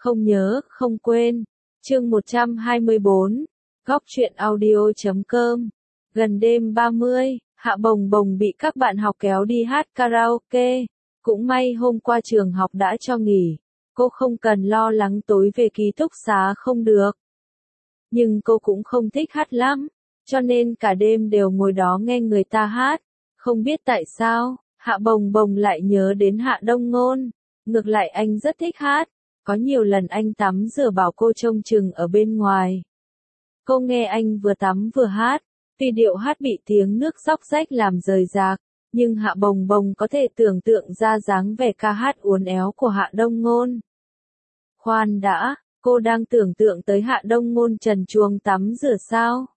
không nhớ, không quên. Chương 124, Góc truyện audio.com. Gần đêm 30, Hạ Bồng Bồng bị các bạn học kéo đi hát karaoke. Cũng may hôm qua trường học đã cho nghỉ, cô không cần lo lắng tối về ký túc xá không được. Nhưng cô cũng không thích hát lắm, cho nên cả đêm đều ngồi đó nghe người ta hát. Không biết tại sao, Hạ Bồng Bồng lại nhớ đến Hạ Đông Ngôn. Ngược lại anh rất thích hát, có nhiều lần anh tắm rửa bảo cô trông chừng ở bên ngoài. Cô nghe anh vừa tắm vừa hát, tuy điệu hát bị tiếng nước róc rách làm rời rạc, nhưng Hạ Bồng Bồng có thể tưởng tượng ra dáng vẻ ca hát uốn éo của Hạ Đông Ngôn. Khoan đã, cô đang tưởng tượng tới Hạ Đông Ngôn trần truồng tắm rửa sao?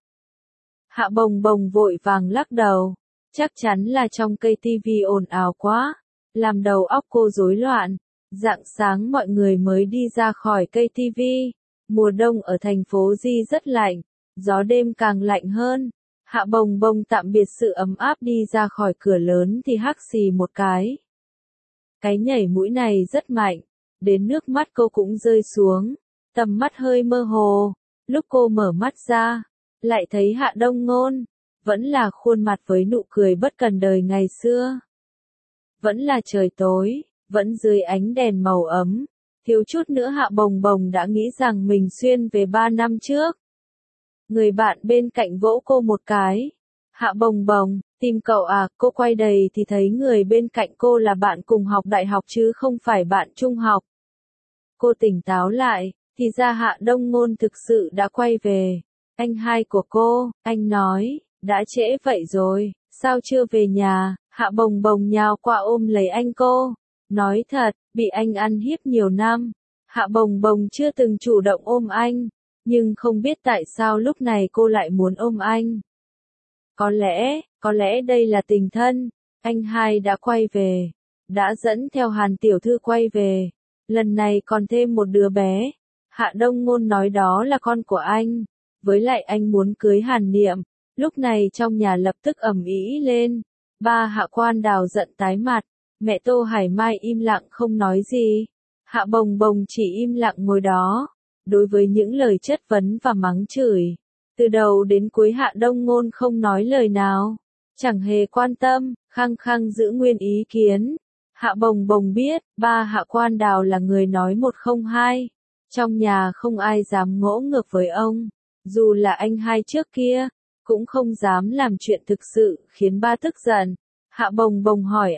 Hạ Bồng Bồng vội vàng lắc đầu, chắc chắn là trong cây tivi ồn ào quá, làm đầu óc cô rối loạn. Rạng sáng mọi người mới đi ra khỏi cây tivi. Mùa đông ở thành phố Di rất lạnh, gió đêm càng lạnh hơn. Hạ Bồng Bồng tạm biệt sự ấm áp đi ra khỏi cửa lớn thì hắt xì một cái. Cái nhảy mũi này rất mạnh, đến nước mắt cô cũng rơi xuống, tầm mắt hơi mơ hồ. Lúc cô mở mắt ra, lại thấy Hạ Đông Ngôn, vẫn là khuôn mặt với nụ cười bất cần đời ngày xưa. Vẫn là trời tối, vẫn dưới ánh đèn màu ấm, thiếu chút nữa Hạ Bồng Bồng đã nghĩ rằng mình xuyên về 3 năm trước. Người bạn bên cạnh vỗ cô một cái. Hạ Bồng Bồng, tìm cậu à? Cô quay đầy thì thấy người bên cạnh cô là bạn cùng học đại học chứ không phải bạn trung học. Cô tỉnh táo lại, thì ra Hạ Đông Ngôn thực sự đã quay về. Anh hai của cô, anh nói, đã trễ vậy rồi, sao chưa về nhà? Hạ Bồng Bồng nhào qua ôm lấy anh cô. Nói thật, bị anh ăn hiếp nhiều năm, Hạ Bồng Bồng chưa từng chủ động ôm anh, nhưng không biết tại sao lúc này cô lại muốn ôm anh. Có lẽ đây là tình thân, anh hai đã quay về, đã dẫn theo Hàn tiểu thư quay về, lần này còn thêm một đứa bé. Hạ Đông Ngôn nói đó là con của anh, với lại anh muốn cưới Hàn Niệm. Lúc này trong nhà lập tức ầm ĩ lên, ba Hạ Quan Đào giận tái mặt. Mẹ Tô Hải Mai im lặng không nói gì. Hạ Bồng Bồng chỉ im lặng ngồi đó. Đối với những lời chất vấn và mắng chửi, từ đầu đến cuối Hạ Đông Ngôn không nói lời nào, chẳng hề quan tâm, khăng khăng giữ nguyên ý kiến. Hạ Bồng Bồng biết, ba Hạ Quan Đào là người nói một không hai. Trong nhà không ai dám ngỗ ngược với ông. Dù là anh hai trước kia, cũng không dám làm chuyện thực sự khiến ba tức giận. Hạ Bồng Bồng hỏi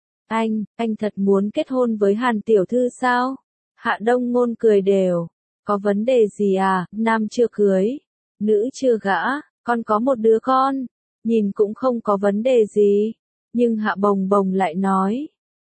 anh thật muốn kết hôn với Hàn tiểu thư sao? Hạ Đông Ngôn cười đều, có vấn đề gì à? Nam chưa cưới, nữ chưa gả, con có một đứa con, nhìn cũng không có vấn đề gì. Nhưng Hạ Bồng Bồng lại nói,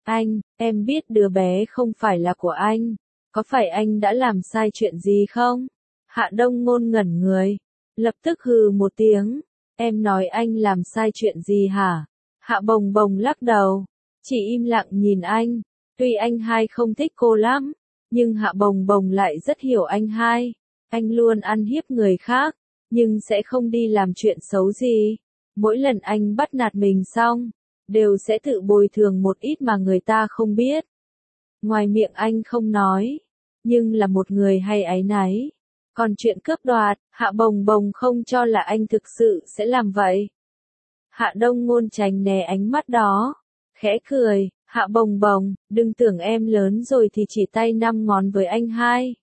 em biết đứa bé không phải là của anh, có phải anh đã làm sai chuyện gì không? Hạ Đông Ngôn ngẩn người, lập tức hừ một tiếng, em nói anh làm sai chuyện gì hả? Hạ Bồng Bồng lắc đầu, chỉ im lặng nhìn anh. Tuy anh hai không thích cô lắm, nhưng Hạ Bồng Bồng lại rất hiểu anh hai. Anh luôn ăn hiếp người khác, nhưng sẽ không đi làm chuyện xấu gì. Mỗi lần anh bắt nạt mình xong, đều sẽ tự bồi thường một ít mà người ta không biết. Ngoài miệng anh không nói, nhưng là một người hay áy náy. Còn chuyện cướp đoạt, Hạ Bồng Bồng không cho là anh thực sự sẽ làm vậy. Hạ Đông Ngôn tránh né ánh mắt đó, khẽ cười, Hạ Bồng Bồng, đừng tưởng em lớn rồi thì chỉ tay 5 ngón với anh hai.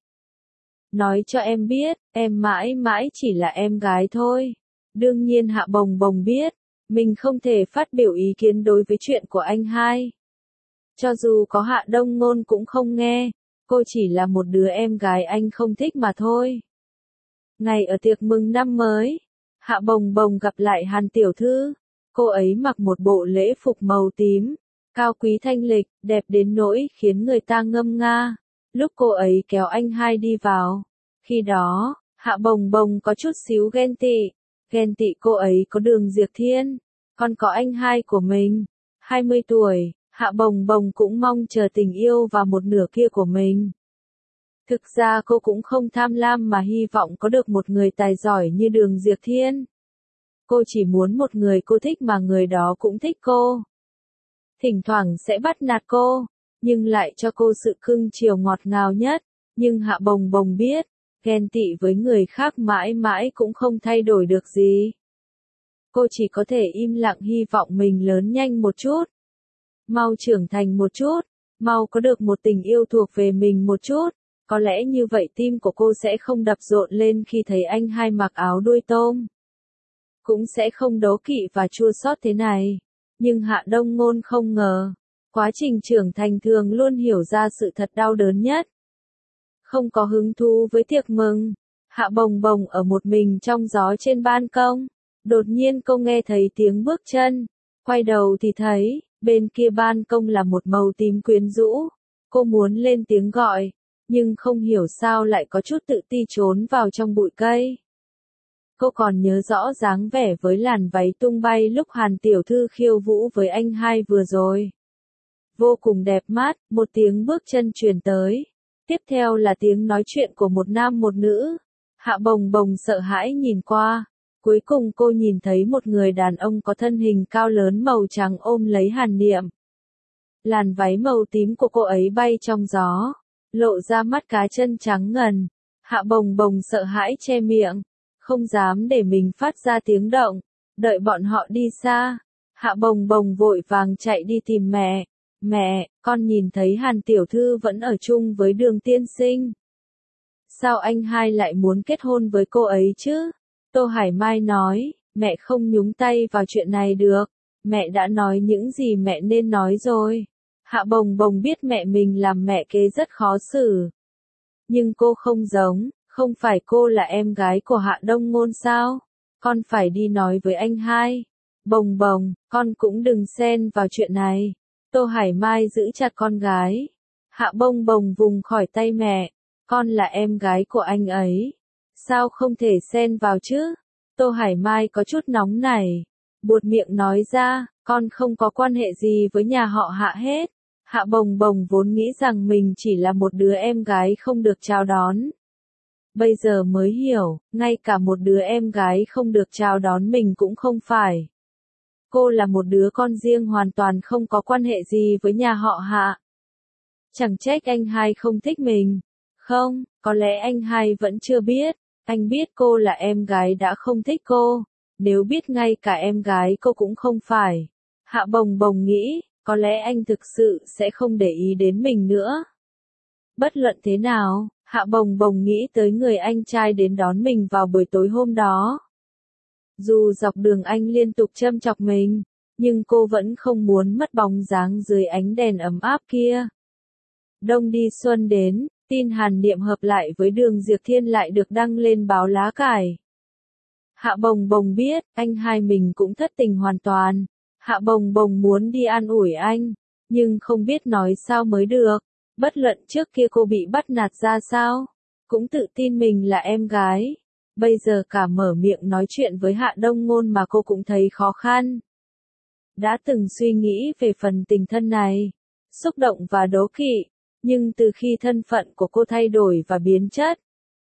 Nói cho em biết, em mãi mãi chỉ là em gái thôi. Đương nhiên Hạ Bồng Bồng biết, mình không thể phát biểu ý kiến đối với chuyện của anh hai. Cho dù có Hạ Đông Ngôn cũng không nghe, cô chỉ là một đứa em gái anh không thích mà thôi. Ngày ở tiệc mừng năm mới, Hạ Bồng Bồng gặp lại Hàn tiểu thư. Cô ấy mặc một bộ lễ phục màu tím, cao quý thanh lịch, đẹp đến nỗi khiến người ta ngâm nga. Lúc cô ấy kéo anh hai đi vào, khi đó, Hạ Bồng Bồng có chút xíu ghen tị cô ấy có Đường Diệp Thiên, còn có anh hai của mình. 20 tuổi, Hạ Bồng Bồng cũng mong chờ tình yêu vào một nửa kia của mình. Thực ra cô cũng không tham lam mà hy vọng có được một người tài giỏi như Đường Diệp Thiên. Cô chỉ muốn một người cô thích mà người đó cũng thích cô. Thỉnh thoảng sẽ bắt nạt cô, nhưng lại cho cô sự cưng chiều ngọt ngào nhất. Nhưng Hạ Bồng Bồng biết, ghen tị với người khác mãi mãi cũng không thay đổi được gì. Cô chỉ có thể im lặng hy vọng mình lớn nhanh một chút, mau trưởng thành một chút, mau có được một tình yêu thuộc về mình một chút. Có lẽ như vậy tim của cô sẽ không đập rộn lên khi thấy anh hai mặc áo đuôi tôm. Cũng sẽ không đố kỵ và chua xót thế này. Nhưng Hạ Đông Ngôn không ngờ, quá trình trưởng thành thường luôn hiểu ra sự thật đau đớn nhất. Không có hứng thú với tiệc mừng, Hạ Bồng Bồng ở một mình trong gió trên ban công. Đột nhiên cô nghe thấy tiếng bước chân, quay đầu thì thấy, bên kia ban công là một màu tím quyến rũ. Cô muốn lên tiếng gọi, nhưng không hiểu sao lại có chút tự ti trốn vào trong bụi cây. Cô còn nhớ rõ dáng vẻ với làn váy tung bay lúc Hàn tiểu thư khiêu vũ với anh hai vừa rồi. Vô cùng đẹp mắt, một tiếng bước chân truyền tới. Tiếp theo là tiếng nói chuyện của một nam một nữ. Hạ Bồng Bồng sợ hãi nhìn qua. Cuối cùng cô nhìn thấy một người đàn ông có thân hình cao lớn màu trắng ôm lấy Hàn Niệm. Làn váy màu tím của cô ấy bay trong gió, lộ ra mắt cá chân trắng ngần. Hạ Bồng Bồng sợ hãi che miệng, không dám để mình phát ra tiếng động. Đợi bọn họ đi xa, Hạ Bồng Bồng vội vàng chạy đi tìm mẹ. Mẹ, con nhìn thấy Hàn tiểu thư vẫn ở chung với Đường tiên sinh. Sao anh hai lại muốn kết hôn với cô ấy chứ? Tô Hải Mai nói, mẹ không nhúng tay vào chuyện này được. Mẹ đã nói những gì mẹ nên nói rồi. Hạ Bồng Bồng biết mẹ mình làm mẹ kế rất khó xử. Nhưng cô không giống, không phải cô là em gái của Hạ Đông Ngôn sao? Con phải đi nói với anh hai. Bồng Bồng, con cũng đừng xen vào chuyện này. Tô Hải Mai giữ chặt con gái. Hạ Bồng Bồng vùng khỏi tay mẹ. Con là em gái của anh ấy. Sao không thể xen vào chứ? Tô Hải Mai có chút nóng nảy. Buột miệng nói ra, con không có quan hệ gì với nhà họ Hạ hết. Hạ Bồng Bồng vốn nghĩ rằng mình chỉ là một đứa em gái không được chào đón. Bây giờ mới hiểu, ngay cả một đứa em gái không được chào đón mình cũng không phải. Cô là một đứa con riêng hoàn toàn không có quan hệ gì với nhà họ Hạ. Chẳng trách anh hai không thích mình. Không, có lẽ anh hai vẫn chưa biết. Anh biết cô là em gái đã không thích cô. Nếu biết ngay cả em gái cô cũng không phải. Hạ Bồng Bồng nghĩ, có lẽ anh thực sự sẽ không để ý đến mình nữa. Bất luận thế nào, Hạ Bồng Bồng nghĩ tới người anh trai đến đón mình vào buổi tối hôm đó. Dù dọc đường anh liên tục châm chọc mình, nhưng cô vẫn không muốn mất bóng dáng dưới ánh đèn ấm áp kia. Đông đi xuân đến, tin Hàn Niệm hợp lại với Đường Diệp Thiên lại được đăng lên báo lá cải. Hạ Bồng Bồng biết, anh hai mình cũng thất tình hoàn toàn. Hạ Bồng Bồng muốn đi an ủi anh, nhưng không biết nói sao mới được. Bất luận trước kia cô bị bắt nạt ra sao, cũng tự tin mình là em gái. Bây giờ cả mở miệng nói chuyện với Hạ Đông Ngôn mà cô cũng thấy khó khăn. Đã từng suy nghĩ về phần tình thân này, xúc động và đố kỵ, nhưng từ khi thân phận của cô thay đổi và biến chất,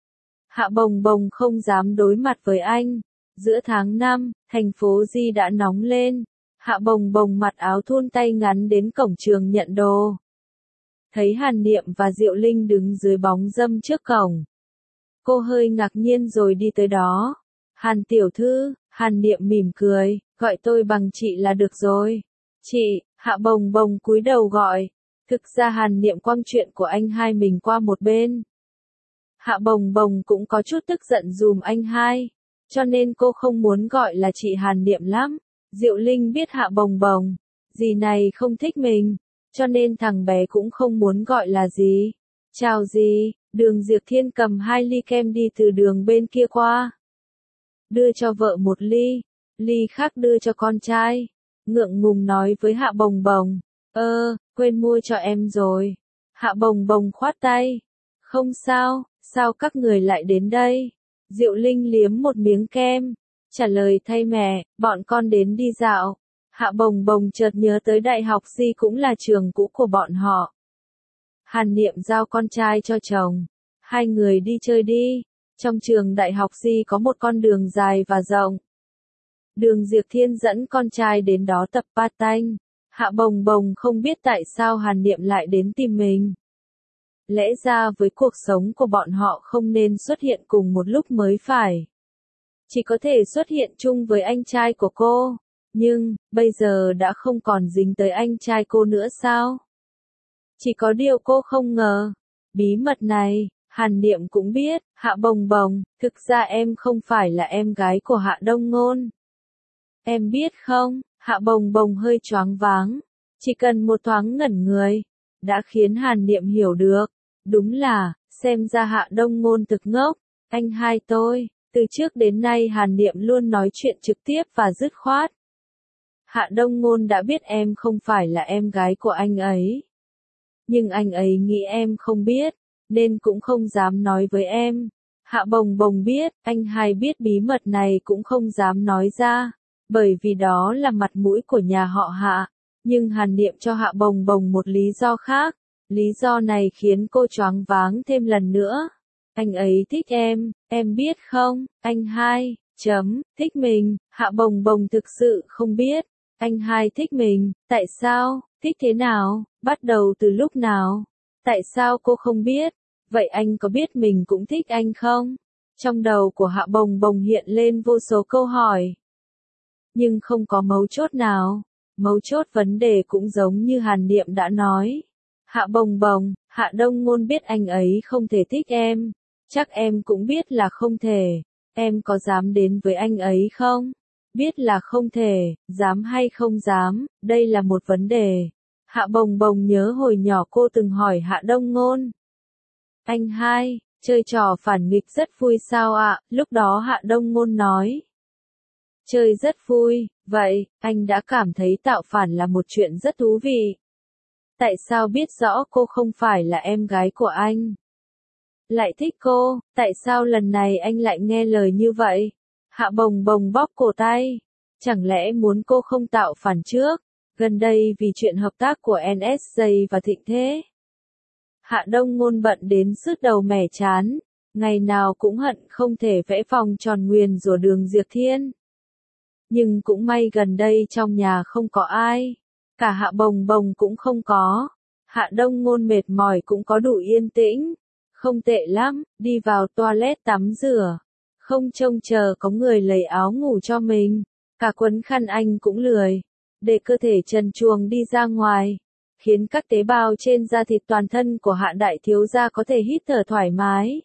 Hạ Bồng Bồng không dám đối mặt với anh. Giữa tháng 5, thành phố Di đã nóng lên. Hạ Bồng Bồng mặc áo thun tay ngắn đến cổng trường nhận đồ. Thấy Hàn Niệm và Diệu Linh đứng dưới bóng râm trước cổng. Cô hơi ngạc nhiên rồi đi tới đó. Hàn tiểu thư, Hàn Niệm mỉm cười, gọi tôi bằng chị là được rồi. Chị, Hạ Bồng Bồng cúi đầu gọi. Thực ra Hàn Niệm quăng chuyện của anh hai mình qua một bên. Hạ Bồng Bồng cũng có chút tức giận dùm anh hai. Cho nên cô không muốn gọi là chị Hàn Niệm lắm. Diệu Linh biết Hạ Bồng Bồng, dì này không thích mình, cho nên thằng bé cũng không muốn gọi là dì. Chào dì, Đường Diệp Thiên cầm 2 ly kem đi từ đường bên kia qua. Đưa cho vợ một ly, ly khác đưa cho con trai. Ngượng ngùng nói với Hạ Bồng Bồng, quên mua cho em rồi. Hạ Bồng Bồng khoát tay. Không sao, sao các người lại đến đây? Diệu Linh liếm một miếng kem, trả lời thay mẹ, bọn con đến đi dạo. Hạ Bồng Bồng chợt nhớ tới đại học Di cũng là trường cũ của bọn họ. Hàn Niệm giao con trai cho chồng. Hai người đi chơi đi. Trong trường đại học Di có một con đường dài và rộng. Đường Diệp Thiên dẫn con trai đến đó tập pa-tanh. Hạ Bồng Bồng không biết tại sao Hàn Niệm lại đến tìm mình. Lẽ ra với cuộc sống của bọn họ không nên xuất hiện cùng một lúc mới phải. Chỉ có thể xuất hiện chung với anh trai của cô. Nhưng, bây giờ đã không còn dính tới anh trai cô nữa sao? Chỉ có điều cô không ngờ. Bí mật này, Hàn Niệm cũng biết, Hạ Bồng Bồng, thực ra em không phải là em gái của Hạ Đông Ngôn. Em biết không, Hạ Bồng Bồng hơi choáng váng. Chỉ cần một thoáng ngẩn người, đã khiến Hàn Niệm hiểu được. Đúng là, xem ra Hạ Đông Ngôn thực ngốc. Anh hai tôi, từ trước đến nay Hàn Niệm luôn nói chuyện trực tiếp và dứt khoát. Hạ Đông Ngôn đã biết em không phải là em gái của anh ấy. Nhưng anh ấy nghĩ em không biết, nên cũng không dám nói với em. Hạ Bồng Bồng biết, anh hai biết bí mật này cũng không dám nói ra, bởi vì đó là mặt mũi của nhà họ Hạ. Nhưng Hàn Niệm cho Hạ Bồng Bồng một lý do khác, lý do này khiến cô choáng váng thêm lần nữa. Anh ấy thích em biết không, anh hai, thích mình, Hạ Bồng Bồng thực sự không biết. Anh hai thích mình, tại sao, thích thế nào, bắt đầu từ lúc nào, tại sao cô không biết, vậy anh có biết mình cũng thích anh không? Trong đầu của Hạ Bồng Bồng hiện lên vô số câu hỏi. Nhưng không có mấu chốt nào, mấu chốt vấn đề cũng giống như Hàn Niệm đã nói. Hạ Bồng Bồng, Hạ Đông Ngôn biết anh ấy không thể thích em, chắc em cũng biết là không thể, em có dám đến với anh ấy không? Biết là không thể, dám hay không dám, đây là một vấn đề. Hạ Bồng Bồng nhớ hồi nhỏ cô từng hỏi Hạ Đông Ngôn. Anh hai, chơi trò phản nghịch rất vui sao ạ? Lúc đó Hạ Đông Ngôn nói. Chơi rất vui, vậy, anh đã cảm thấy tạo phản là một chuyện rất thú vị. Tại sao biết rõ cô không phải là em gái của anh? Lại thích cô, tại sao lần này anh lại nghe lời như vậy? Hạ Bồng Bồng bóp cổ tay. Chẳng lẽ muốn cô không tạo phản trước? Gần đây vì chuyện hợp tác của NSJ và Thịnh Thế. Hạ Đông Ngôn bận đến sứt đầu mẻ chán. Ngày nào cũng hận không thể vẽ vòng tròn nguyền rủa Đường Diệp Thiên. Nhưng cũng may gần đây trong nhà không có ai. Cả Hạ Bồng Bồng cũng không có. Hạ Đông Ngôn mệt mỏi cũng có đủ yên tĩnh. Không tệ lắm, đi vào toilet tắm rửa. Không trông chờ có người lấy áo ngủ cho mình. Cả quấn khăn anh cũng lười. Để cơ thể trần truồng đi ra ngoài. Khiến các tế bào trên da thịt toàn thân của Hạ đại thiếu gia có thể hít thở thoải mái.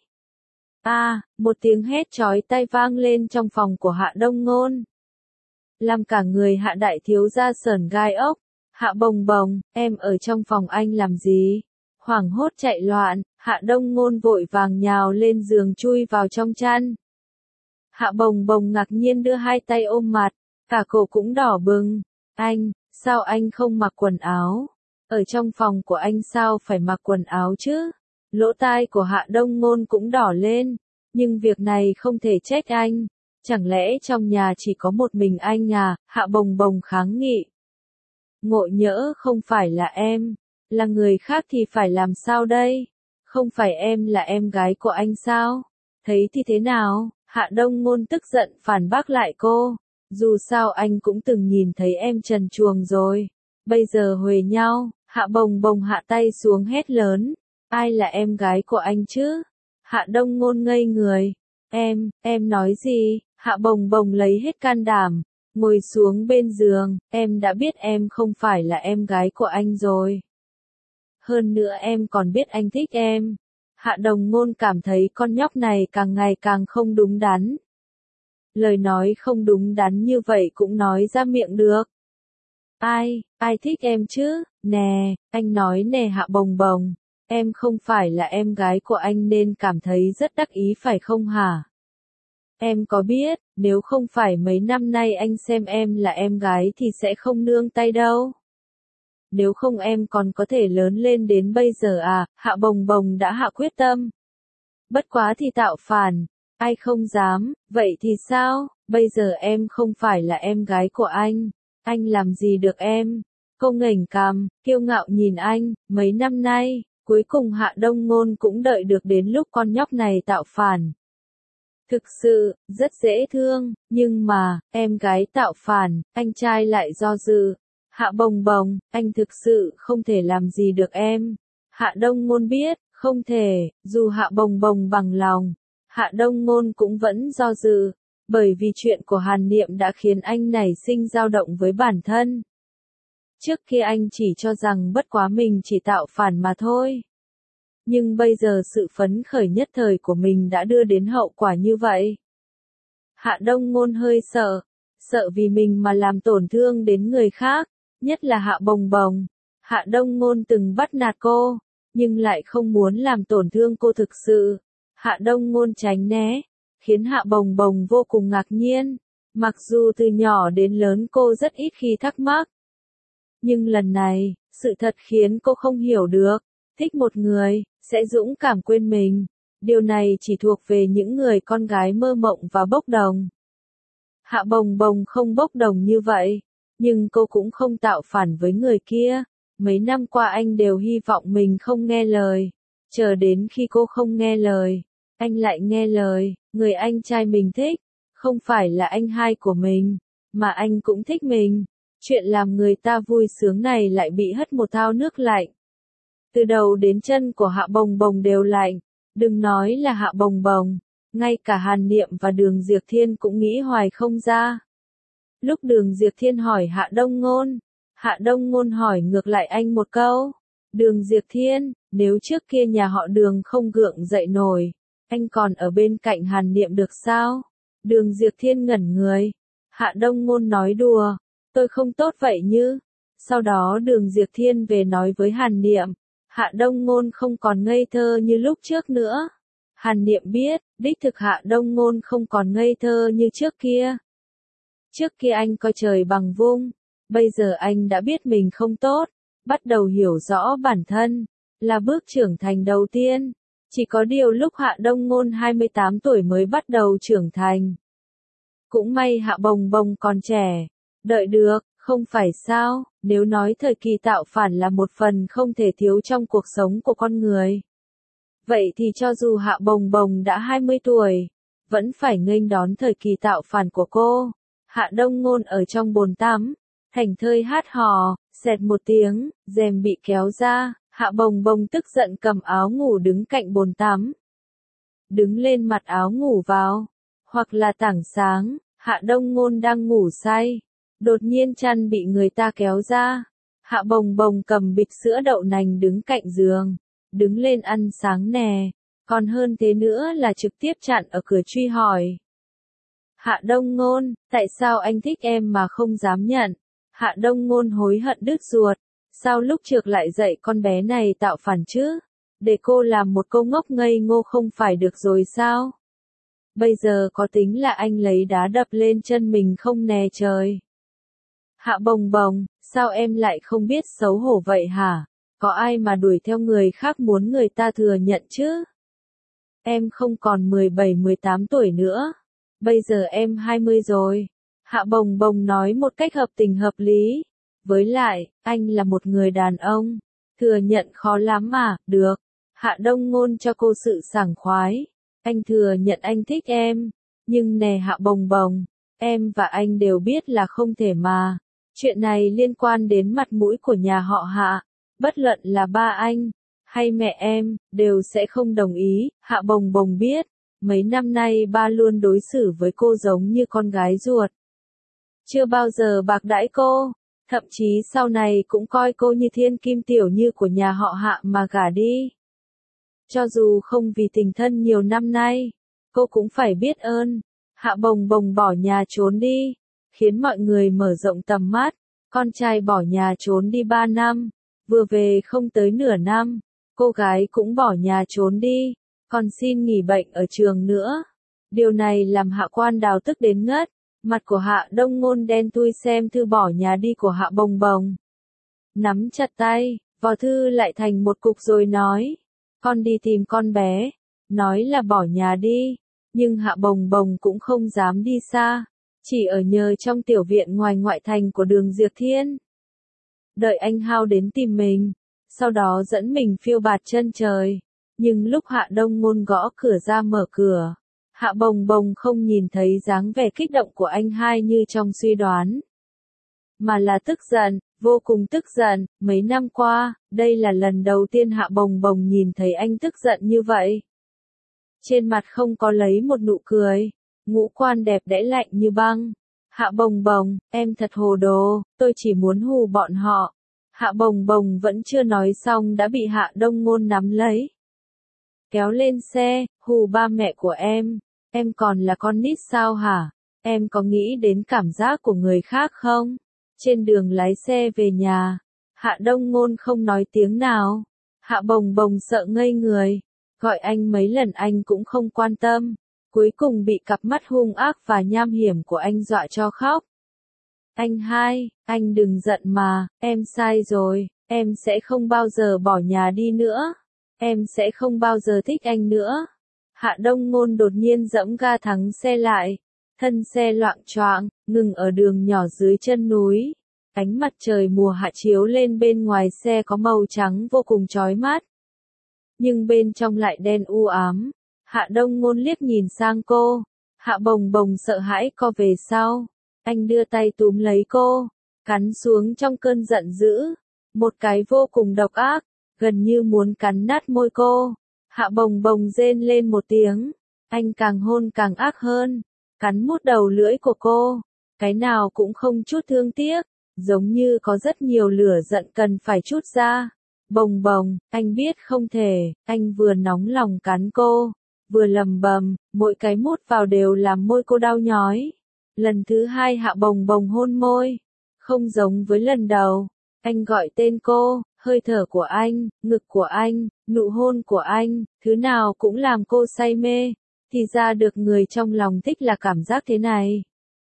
Một tiếng hét chói tai vang lên trong phòng của Hạ Đông Ngôn. Làm cả người Hạ đại thiếu gia sởn gai ốc. Hạ Bồng Bồng, em ở trong phòng anh làm gì? Hoảng hốt chạy loạn, Hạ Đông Ngôn vội vàng nhào lên giường chui vào trong chăn. Hạ Bồng Bồng ngạc nhiên đưa hai tay ôm mặt, cả cổ cũng đỏ bừng. Anh, sao anh không mặc quần áo? Ở trong phòng của anh sao phải mặc quần áo chứ? Lỗ tai của Hạ Đông Ngôn cũng đỏ lên, nhưng việc này không thể trách anh. Chẳng lẽ trong nhà chỉ có một mình anh à? Hạ Bồng Bồng kháng nghị. Ngộ nhỡ không phải là em, là người khác thì phải làm sao đây? Không phải em là em gái của anh sao? Thấy thì thế nào? Hạ Đông Ngôn tức giận phản bác lại cô. Dù sao anh cũng từng nhìn thấy em trần truồng rồi. Bây giờ huề nhau, Hạ Bồng Bồng hạ tay xuống hét lớn. Ai là em gái của anh chứ? Hạ Đông Ngôn ngây người. Em nói gì? Hạ Bồng Bồng lấy hết can đảm. Ngồi xuống bên giường, em đã biết em không phải là em gái của anh rồi. Hơn nữa em còn biết anh thích em. Hạ Đông Ngôn cảm thấy con nhóc này càng ngày càng không đúng đắn. Lời nói không đúng đắn như vậy cũng nói ra miệng được. Ai thích em chứ? Nè, anh nói nè Hạ Bồng Bồng. Em không phải là em gái của anh nên cảm thấy rất đắc ý phải không hả? Em có biết, nếu không phải mấy năm nay anh xem em là em gái thì sẽ không nương tay đâu. Nếu không em còn có thể lớn lên đến bây giờ à? Hạ Bồng Bồng đã hạ quyết tâm. Bất quá thì tạo phản. Ai không dám, vậy thì sao? Bây giờ em không phải là em gái của anh làm gì được em? Cô ngẩng cằm, kiêu ngạo nhìn anh, mấy năm nay, cuối cùng Hạ Đông Ngôn cũng đợi được đến lúc con nhóc này tạo phản. Thực sự, rất dễ thương, nhưng mà, em gái tạo phản, anh trai lại do dự. Hạ Bồng Bồng, anh thực sự không thể làm gì được em. Hạ Đông Ngôn biết, Không thể, dù Hạ Bồng Bồng bằng lòng, Hạ Đông Ngôn cũng vẫn do dự, bởi vì chuyện của Hàn Niệm đã khiến anh nảy sinh dao động với bản thân. Trước kia anh chỉ cho rằng bất quá mình chỉ tạo phản mà thôi. Nhưng bây giờ sự phấn khởi nhất thời của mình đã đưa đến hậu quả như vậy. Hạ Đông Ngôn hơi sợ, sợ vì mình mà làm tổn thương đến người khác, nhất là Hạ Bồng Bồng. Hạ Đông Ngôn từng bắt nạt cô, nhưng lại không muốn làm tổn thương cô thực sự. Hạ Đông Ngôn tránh né, khiến Hạ Bồng Bồng vô cùng ngạc nhiên. Mặc dù từ nhỏ đến lớn cô rất ít khi thắc mắc. Nhưng lần này, sự thật khiến cô không hiểu được. Thích một người, sẽ dũng cảm quên mình. Điều này chỉ thuộc về những người con gái mơ mộng và bốc đồng. Hạ Bồng Bồng không bốc đồng như vậy, nhưng cô cũng không tạo phản với người kia. Mấy năm qua anh đều hy vọng mình không nghe lời. Chờ đến khi cô không nghe lời, anh lại nghe lời. Người anh trai mình thích, không phải là anh hai của mình, mà anh cũng thích mình. Chuyện làm người ta vui sướng này lại bị hất một thao nước lạnh. Từ đầu đến chân của Hạ Bồng Bồng đều lạnh. Đừng nói là Hạ Bồng Bồng, ngay cả Hàn Niệm và Đường Diệp Thiên cũng nghĩ hoài không ra. Lúc Đường Diệp Thiên hỏi Hạ Đông Ngôn, Hạ Đông Ngôn hỏi ngược lại anh một câu. Đường Diệp Thiên, nếu trước kia nhà họ Đường không gượng dậy nổi, anh còn ở bên cạnh Hàn Niệm được sao? Đường Diệp Thiên ngẩn người. Hạ Đông Ngôn nói đùa, tôi không tốt vậy như. Sau đó Đường Diệp Thiên về nói với Hàn Niệm. Hạ Đông Ngôn không còn ngây thơ như lúc trước nữa. Hàn Niệm biết, đích thực Hạ Đông Ngôn không còn ngây thơ như trước kia. Trước kia anh coi trời bằng vung, bây giờ anh đã biết mình không tốt, bắt đầu hiểu rõ bản thân, là bước trưởng thành đầu tiên. Chỉ có điều lúc Hạ Đông Ngôn 28 tuổi mới bắt đầu trưởng thành. Cũng may Hạ Bồng Bồng còn trẻ, đợi được. Không phải sao, nếu nói thời kỳ tạo phản là một phần không thể thiếu trong cuộc sống của con người. Vậy thì cho dù Hạ Bồng Bồng đã 20 tuổi, vẫn phải nghênh đón thời kỳ tạo phản của cô. Hạ Đông Ngôn ở trong bồn tắm, thành thơi hát hò, xẹt một tiếng, rèm bị kéo ra, Hạ Bồng Bồng tức giận cầm áo ngủ đứng cạnh bồn tắm. Đứng lên mặc áo ngủ vào, hoặc là tảng sáng, Hạ Đông Ngôn đang ngủ say. Đột nhiên chăn bị người ta kéo ra. Hạ Bồng Bồng cầm bịch sữa đậu nành đứng cạnh giường. Đứng lên ăn sáng nè. Còn hơn thế nữa là trực tiếp chặn ở cửa truy hỏi. Hạ Đông Ngôn, tại sao anh thích em mà không dám nhận? Hạ Đông Ngôn hối hận đứt ruột. Sao lúc trước lại dạy con bé này tạo phản chứ? Để cô làm một cô ngốc ngây ngô không phải được rồi sao? Bây giờ có tính là anh lấy đá đập lên chân mình không nè trời? Hạ Bồng Bồng, sao em lại không biết xấu hổ vậy hả? Có ai mà đuổi theo người khác muốn người ta thừa nhận chứ? Em không còn 17-18 tuổi nữa. Bây giờ em 20 rồi. Hạ Bồng Bồng nói một cách hợp tình hợp lý. Với lại, anh là một người đàn ông. Thừa nhận khó lắm mà, được. Hạ Đông Ngôn cho cô sự sảng khoái. Anh thừa nhận anh thích em. Nhưng nè Hạ Bồng Bồng, em và anh đều biết là không thể mà. Chuyện này liên quan đến mặt mũi của nhà họ Hạ, bất luận là ba anh, hay mẹ em, đều sẽ không đồng ý. Hạ Bồng Bồng biết, mấy năm nay ba luôn đối xử với cô giống như con gái ruột. Chưa bao giờ bạc đãi cô, thậm chí sau này cũng coi cô như thiên kim tiểu như của nhà họ Hạ mà gả đi. Cho dù không vì tình thân nhiều năm nay, cô cũng phải biết ơn. Hạ Bồng Bồng bỏ nhà trốn đi, khiến mọi người mở rộng tầm mắt. Con trai bỏ nhà trốn đi 3 năm, vừa về không tới nửa năm, cô gái cũng bỏ nhà trốn đi, còn xin nghỉ bệnh ở trường nữa. Điều này làm Hạ Quan Đào tức đến ngất, mặt của Hạ Đông Ngôn đen thui xem thư bỏ nhà đi của Hạ Bồng Bồng. Nắm chặt tay, vò thư lại thành một cục rồi nói, con đi tìm con bé, nói là bỏ nhà đi, nhưng Hạ Bồng Bồng cũng không dám đi xa. Chỉ ở nhờ trong tiểu viện ngoài ngoại thành của Đường Diệp Thiên. Đợi anh Hao đến tìm mình, sau đó dẫn mình phiêu bạt chân trời. Nhưng lúc Hạ Đông Ngôn gõ cửa ra mở cửa, Hạ Bồng Bồng không nhìn thấy dáng vẻ kích động của anh hai như trong suy đoán. Mà là tức giận, vô cùng tức giận, mấy năm qua, đây là lần đầu tiên Hạ Bồng Bồng nhìn thấy anh tức giận như vậy. Trên mặt không có lấy một nụ cười, ngũ quan đẹp đẽ lạnh như băng. Hạ Bồng Bồng, em thật hồ đồ, tôi chỉ muốn hù bọn họ. Hạ Bồng Bồng vẫn chưa nói xong đã bị Hạ Đông Ngôn nắm lấy. Kéo lên xe, hù ba mẹ của em còn là con nít sao hả? Em có nghĩ đến cảm giác của người khác không? Trên đường lái xe về nhà, Hạ Đông Ngôn không nói tiếng nào. Hạ Bồng Bồng sợ ngây người, gọi anh mấy lần anh cũng không quan tâm, cuối cùng bị cặp mắt hung ác và nham hiểm của anh dọa cho khóc. Anh hai, anh đừng giận mà, em sai rồi, em sẽ không bao giờ bỏ nhà đi nữa, em sẽ không bao giờ thích anh nữa. Hạ Đông Ngôn đột nhiên giẫm ga thắng xe lại, thân xe loạng choạng, ngừng ở đường nhỏ dưới chân núi. Ánh mặt trời mùa hạ chiếu lên bên ngoài xe có màu trắng vô cùng chói mắt. Nhưng bên trong lại đen u ám. Hạ Đông Ngôn liếc nhìn sang cô. Hạ Bồng Bồng sợ hãi co về sau. Anh đưa tay túm lấy cô, cắn xuống trong cơn giận dữ. Một cái vô cùng độc ác, gần như muốn cắn nát môi cô. Hạ Bồng Bồng rên lên một tiếng. Anh càng hôn càng ác hơn, cắn mút đầu lưỡi của cô. Cái nào cũng không chút thương tiếc, giống như có rất nhiều lửa giận cần phải trút ra. Bồng Bồng, anh biết không thể, anh vừa nóng lòng cắn cô, vừa lầm bầm, mỗi cái mút vào đều làm môi cô đau nhói. Lần thứ hai Hạ Bồng Bồng hôn môi, không giống với lần đầu. Anh gọi tên cô, hơi thở của anh, ngực của anh, nụ hôn của anh, thứ nào cũng làm cô say mê. Thì ra được người trong lòng thích là cảm giác thế này.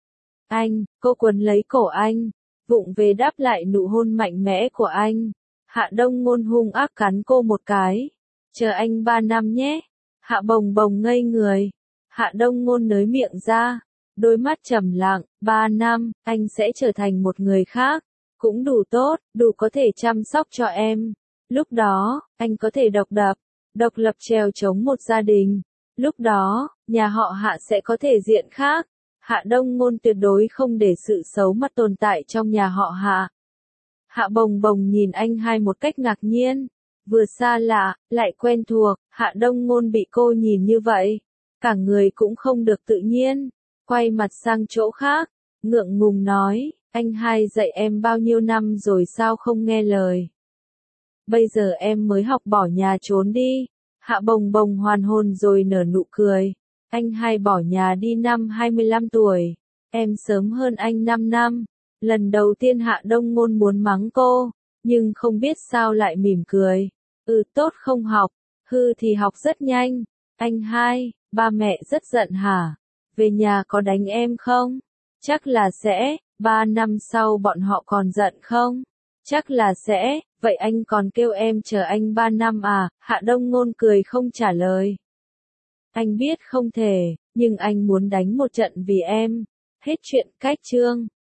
Anh, cô quấn lấy cổ anh, vụng về đáp lại nụ hôn mạnh mẽ của anh. Hạ Đông Ngôn hung ác cắn cô một cái. Chờ anh 3 năm nhé. Hạ Bồng Bồng ngây người. Hạ Đông Ngôn nới miệng ra, đôi mắt trầm lặng. 3 năm, anh sẽ trở thành một người khác. Cũng đủ tốt, đủ có thể chăm sóc cho em. Lúc đó, anh có thể độc lập trèo chống một gia đình. Lúc đó, nhà họ Hạ sẽ có thể diện khác. Hạ Đông Ngôn tuyệt đối không để sự xấu mặt tồn tại trong nhà họ Hạ. Hạ Bồng Bồng nhìn anh hai một cách ngạc nhiên, vừa xa lạ, lại quen thuộc. Hạ Đông Ngôn bị cô nhìn như vậy, cả người cũng không được tự nhiên, quay mặt sang chỗ khác, ngượng ngùng nói, anh hai dạy em bao nhiêu năm rồi sao không nghe lời. Bây giờ em mới học bỏ nhà trốn đi. Hạ Bồng Bồng hoàn hồn rồi nở nụ cười. Anh hai bỏ nhà đi năm 25 tuổi. Em sớm hơn anh 5 năm. Lần đầu tiên Hạ Đông Ngôn muốn mắng cô, nhưng không biết sao lại mỉm cười. Tốt không học, hư thì học rất nhanh. Anh hai, ba mẹ rất giận hả? Về nhà có đánh em không? Chắc là sẽ. 3 năm sau bọn họ còn giận không? Chắc là sẽ. Vậy anh còn kêu em chờ anh 3 năm à? Hạ Đông Ngôn cười không trả lời. Anh biết không thể, nhưng anh muốn đánh một trận vì em. Hết chuyện. Cách chương